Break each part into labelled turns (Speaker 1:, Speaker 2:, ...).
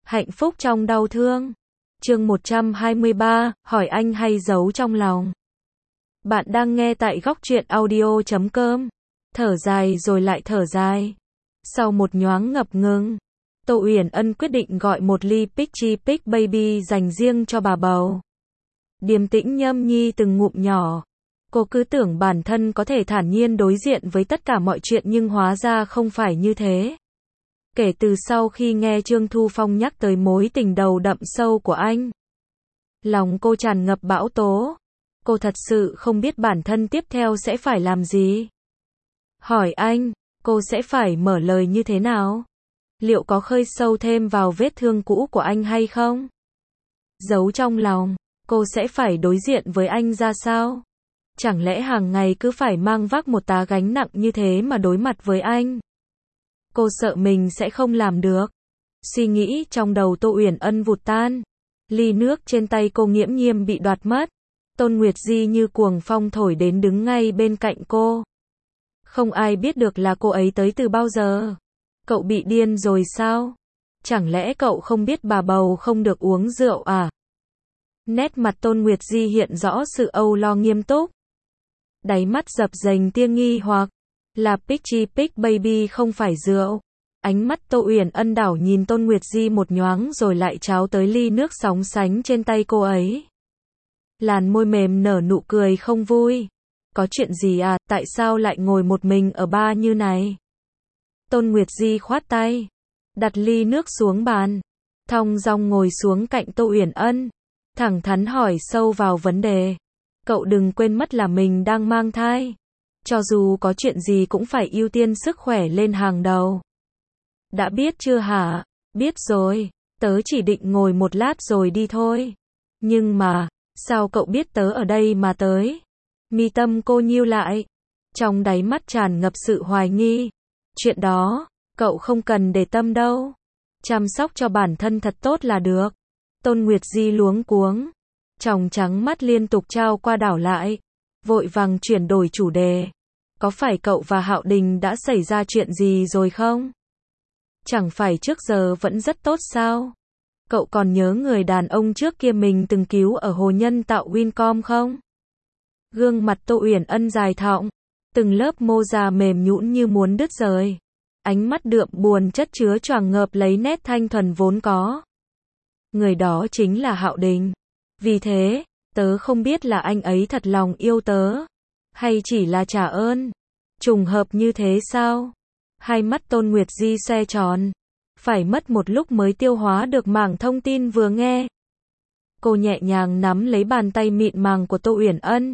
Speaker 1: Hạnh phúc trong đau thương. Chương 123, hỏi anh hay giấu trong lòng. Bạn đang nghe tại góc truyện audio.com. Thở dài rồi lại thở dài. Sau một nhoáng ngập ngừng, Tô Uyển Ân quyết định gọi một ly Peachy Peach Baby dành riêng cho bà bầu. Điềm tĩnh nhâm nhi từng ngụm nhỏ. Cô cứ tưởng bản thân có thể thản nhiên đối diện với tất cả mọi chuyện nhưng hóa ra không phải như thế. Kể từ sau khi nghe Trương Thu Phong nhắc tới mối tình đầu đậm sâu của anh, lòng cô tràn ngập bão tố. Cô thật sự không biết bản thân tiếp theo sẽ phải làm gì. Hỏi anh, cô sẽ phải mở lời như thế nào? Liệu có khơi sâu thêm vào vết thương cũ của anh hay không? Giấu trong lòng, cô sẽ phải đối diện với anh ra sao? Chẳng lẽ hàng ngày cứ phải mang vác một tá gánh nặng như thế mà đối mặt với anh? Cô sợ mình sẽ không làm được. Suy nghĩ trong đầu Tô Uyển Ân vụt tan. Ly nước trên tay cô nghiễm nhiên bị đoạt mất. Tôn Nguyệt Di như cuồng phong thổi đến đứng ngay bên cạnh cô. Không ai biết được là cô ấy tới từ bao giờ. Cậu bị điên rồi sao? Chẳng lẽ cậu không biết bà bầu không được uống rượu à? Nét mặt Tôn Nguyệt Di hiện rõ sự âu lo nghiêm túc. Đáy mắt dập dềnh tia nghi hoặc. Là Peachy Peach Baby không phải rượu. Ánh mắt Tô Uyển Ân đảo nhìn Tôn Nguyệt Di một nhoáng rồi lại tráo tới ly nước sóng sánh trên tay cô ấy. Làn môi mềm nở nụ cười không vui. Có chuyện gì à, tại sao lại ngồi một mình ở bar như này? Tôn Nguyệt Di khoát tay, đặt ly nước xuống bàn, thong dong ngồi xuống cạnh Tô Uyển Ân, thẳng thắn hỏi sâu vào vấn đề. Cậu đừng quên mất là mình đang mang thai. Cho dù có chuyện gì cũng phải ưu tiên sức khỏe lên hàng đầu. Đã biết chưa hả? Biết rồi, tớ chỉ định ngồi một lát rồi đi thôi. Nhưng mà, sao cậu biết tớ ở đây mà tới? Mi tâm cô nhíu lại, trong đáy mắt tràn ngập sự hoài nghi. Chuyện đó, cậu không cần để tâm đâu. Chăm sóc cho bản thân thật tốt là được. Tôn Nguyệt Di luống cuống, tròng trắng mắt liên tục trao qua đảo lại, vội vàng chuyển đổi chủ đề. Có phải cậu và Hạo Đình đã xảy ra chuyện gì rồi không? Chẳng phải trước giờ vẫn rất tốt sao? Cậu còn nhớ người đàn ông trước kia mình từng cứu ở hồ nhân tạo Wincom không? Gương mặt Tô Uyển Ân dài thọng, từng lớp mô da mềm nhũn như muốn đứt rời. Ánh mắt đượm buồn chất chứa choàng ngợp lấy nét thanh thuần vốn có. Người đó chính là Hạo Đình. Vì thế, tớ không biết là anh ấy thật lòng yêu tớ, hay chỉ là trả ơn. Trùng hợp như thế sao? Hai mắt Tôn Nguyệt Di xoe tròn, phải mất một lúc mới tiêu hóa được mảng thông tin vừa nghe. Cô nhẹ nhàng nắm lấy bàn tay mịn màng của Tô Uyển Ân,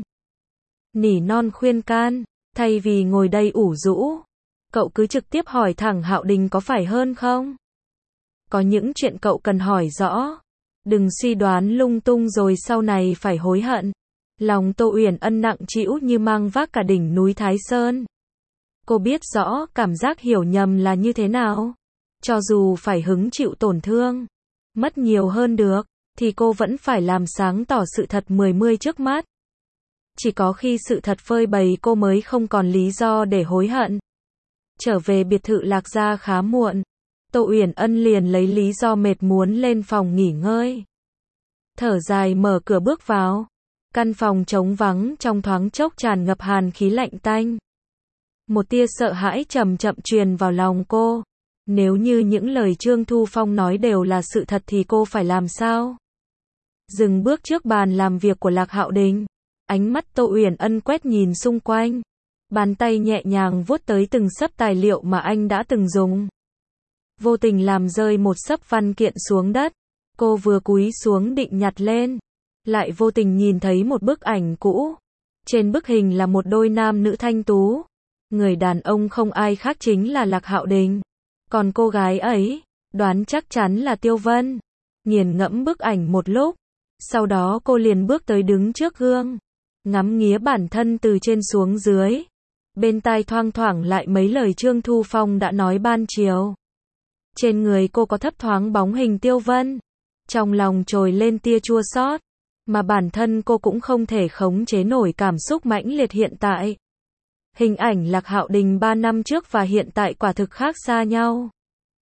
Speaker 1: nỉ non khuyên can, thay vì ngồi đây ủ rũ, cậu cứ trực tiếp hỏi thẳng Hạo Đình có phải hơn không? Có những chuyện cậu cần hỏi rõ, đừng suy đoán lung tung rồi sau này phải hối hận. Lòng Tô Uyển Ân nặng trĩu như mang vác cả đỉnh núi Thái Sơn. Cô biết rõ cảm giác hiểu nhầm là như thế nào. Cho dù phải hứng chịu tổn thương, mất nhiều hơn được, thì cô vẫn phải làm sáng tỏ sự thật mười trước mắt. Chỉ có khi sự thật phơi bày cô mới không còn lý do để hối hận. Trở về biệt thự Lạc Gia khá muộn. Tô Uyển Ân liền lấy lý do mệt muốn lên phòng nghỉ ngơi. Thở dài mở cửa bước vào. Căn phòng trống vắng trong thoáng chốc tràn ngập hàn khí lạnh tanh. Một tia sợ hãi chậm chậm truyền vào lòng cô. Nếu như những lời Trương Thu Phong nói đều là sự thật thì cô phải làm sao? Dừng bước trước bàn làm việc của Lạc Hạo Đình. Ánh mắt Tô Uyển Ân quét nhìn xung quanh. Bàn tay nhẹ nhàng vuốt tới từng xấp tài liệu mà anh đã từng dùng. Vô tình làm rơi một xấp văn kiện xuống đất. Cô vừa cúi xuống định nhặt lên, lại vô tình nhìn thấy một bức ảnh cũ. Trên bức hình là một đôi nam nữ thanh tú. Người đàn ông không ai khác chính là Lạc Hạo Đình. Còn cô gái ấy, đoán chắc chắn là Tiêu Vân. Nghiền ngẫm bức ảnh một lúc, sau đó cô liền bước tới đứng trước gương, ngắm nghía bản thân từ trên xuống dưới. Bên tai thoang thoảng lại mấy lời Trương Thu Phong đã nói ban chiều. Trên người cô có thấp thoáng bóng hình Tiêu Vân. Trong lòng trồi lên tia chua xót, mà bản thân cô cũng không thể khống chế nổi cảm xúc mãnh liệt hiện tại. Hình ảnh Lạc Hạo Đình 3 năm trước và hiện tại quả thực khác xa nhau.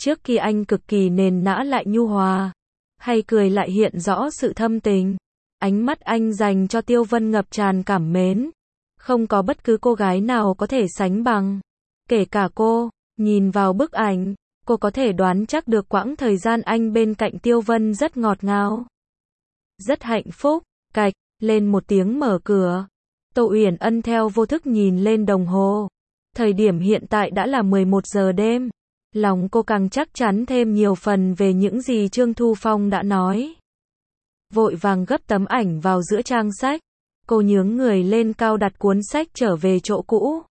Speaker 1: Trước khi anh cực kỳ nền nã lại nhu hòa, hay cười lại hiện rõ sự thâm tình. Ánh mắt anh dành cho Tiêu Vân ngập tràn cảm mến. Không có bất cứ cô gái nào có thể sánh bằng. Kể cả cô, nhìn vào bức ảnh, cô có thể đoán chắc được quãng thời gian anh bên cạnh Tiêu Vân rất ngọt ngào. Rất hạnh phúc. Cạch, lên một tiếng mở cửa. Tô Uyển Ân theo vô thức nhìn lên đồng hồ. Thời điểm hiện tại đã là 11 giờ đêm. Lòng cô càng chắc chắn thêm nhiều phần về những gì Trương Thu Phong đã nói. Vội vàng gấp tấm ảnh vào giữa trang sách. Cô nhướng người lên cao đặt cuốn sách trở về chỗ cũ.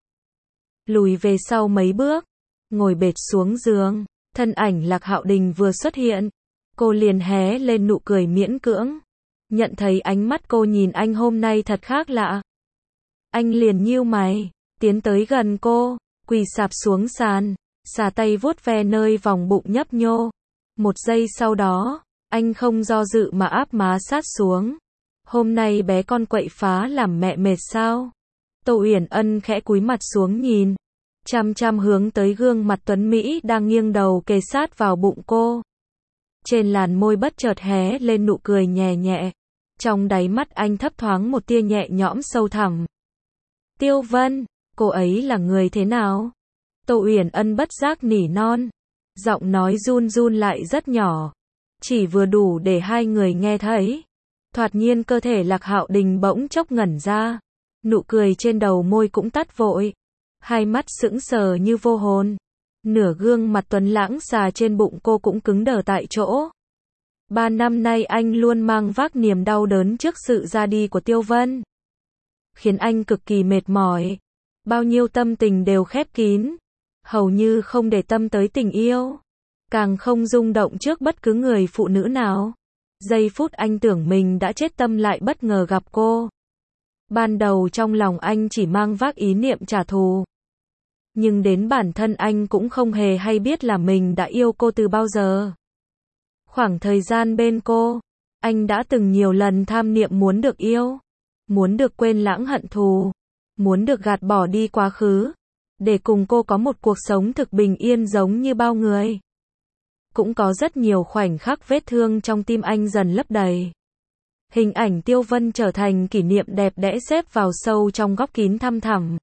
Speaker 1: Lùi về sau mấy bước. Ngồi bệt xuống giường. Thân ảnh Lạc Hạo Đình vừa xuất hiện. Cô liền hé lên nụ cười miễn cưỡng. Nhận thấy ánh mắt cô nhìn anh hôm nay thật khác lạ. Anh liền nhíu mày. Tiến tới gần cô. Quỳ sạp xuống sàn. Xà tay vuốt ve nơi vòng bụng nhấp nhô. Một giây sau đó, anh không do dự mà áp má sát xuống. Hôm nay bé con quậy phá làm mẹ mệt sao? Tô Uyển Ân khẽ cúi mặt xuống nhìn. Chăm chăm hướng tới gương mặt tuấn Mỹ đang nghiêng đầu kề sát vào bụng cô. Trên làn môi bất chợt hé lên nụ cười nhẹ nhẹ. Trong đáy mắt anh thấp thoáng một tia nhẹ nhõm sâu thẳm. Tiêu Vân, cô ấy là người thế nào? Tô Uyển Ân bất giác nỉ non. Giọng nói run run lại rất nhỏ. Chỉ vừa đủ để hai người nghe thấy. Thoạt nhiên cơ thể Lạc Hạo Đình bỗng chốc ngẩn ra. Nụ cười trên đầu môi cũng tắt vội. Hai mắt sững sờ như vô hồn. Nửa gương mặt tuấn lãng xà trên bụng cô cũng cứng đờ tại chỗ. 3 năm nay anh luôn mang vác niềm đau đớn trước sự ra đi của Tiêu Vân. Khiến anh cực kỳ mệt mỏi. Bao nhiêu tâm tình đều khép kín. Hầu như không để tâm tới tình yêu. Càng không rung động trước bất cứ người phụ nữ nào. Giây phút anh tưởng mình đã chết tâm lại bất ngờ gặp cô. Ban đầu trong lòng anh chỉ mang vác ý niệm trả thù. Nhưng đến bản thân anh cũng không hề hay biết là mình đã yêu cô từ bao giờ. Khoảng thời gian bên cô, anh đã từng nhiều lần tham niệm muốn được yêu. Muốn được quên lãng hận thù. Muốn được gạt bỏ đi quá khứ. Để cùng cô có một cuộc sống thực bình yên giống như bao người. Cũng có rất nhiều khoảnh khắc vết thương trong tim anh dần lấp đầy. Hình ảnh Tiêu Vân trở thành kỷ niệm đẹp đẽ xếp vào sâu trong góc kín thăm thẳm.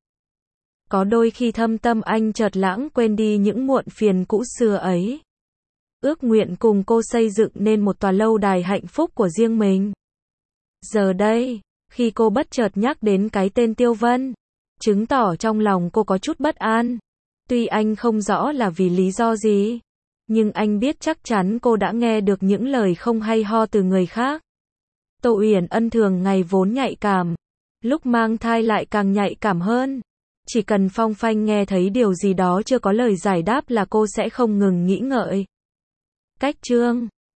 Speaker 1: Có đôi khi thâm tâm anh chợt lãng quên đi những muộn phiền cũ xưa ấy. Ước nguyện cùng cô xây dựng nên một tòa lâu đài hạnh phúc của riêng mình. Giờ đây, khi cô bất chợt nhắc đến cái tên Tiêu Vân, chứng tỏ trong lòng cô có chút bất an. Tuy anh không rõ là vì lý do gì, nhưng anh biết chắc chắn cô đã nghe được những lời không hay ho từ người khác. Tô Uyển Ân thường ngày vốn nhạy cảm, lúc mang thai lại càng nhạy cảm hơn. Chỉ cần phong phanh nghe thấy điều gì đó chưa có lời giải đáp là cô sẽ không ngừng nghĩ ngợi. Cách chương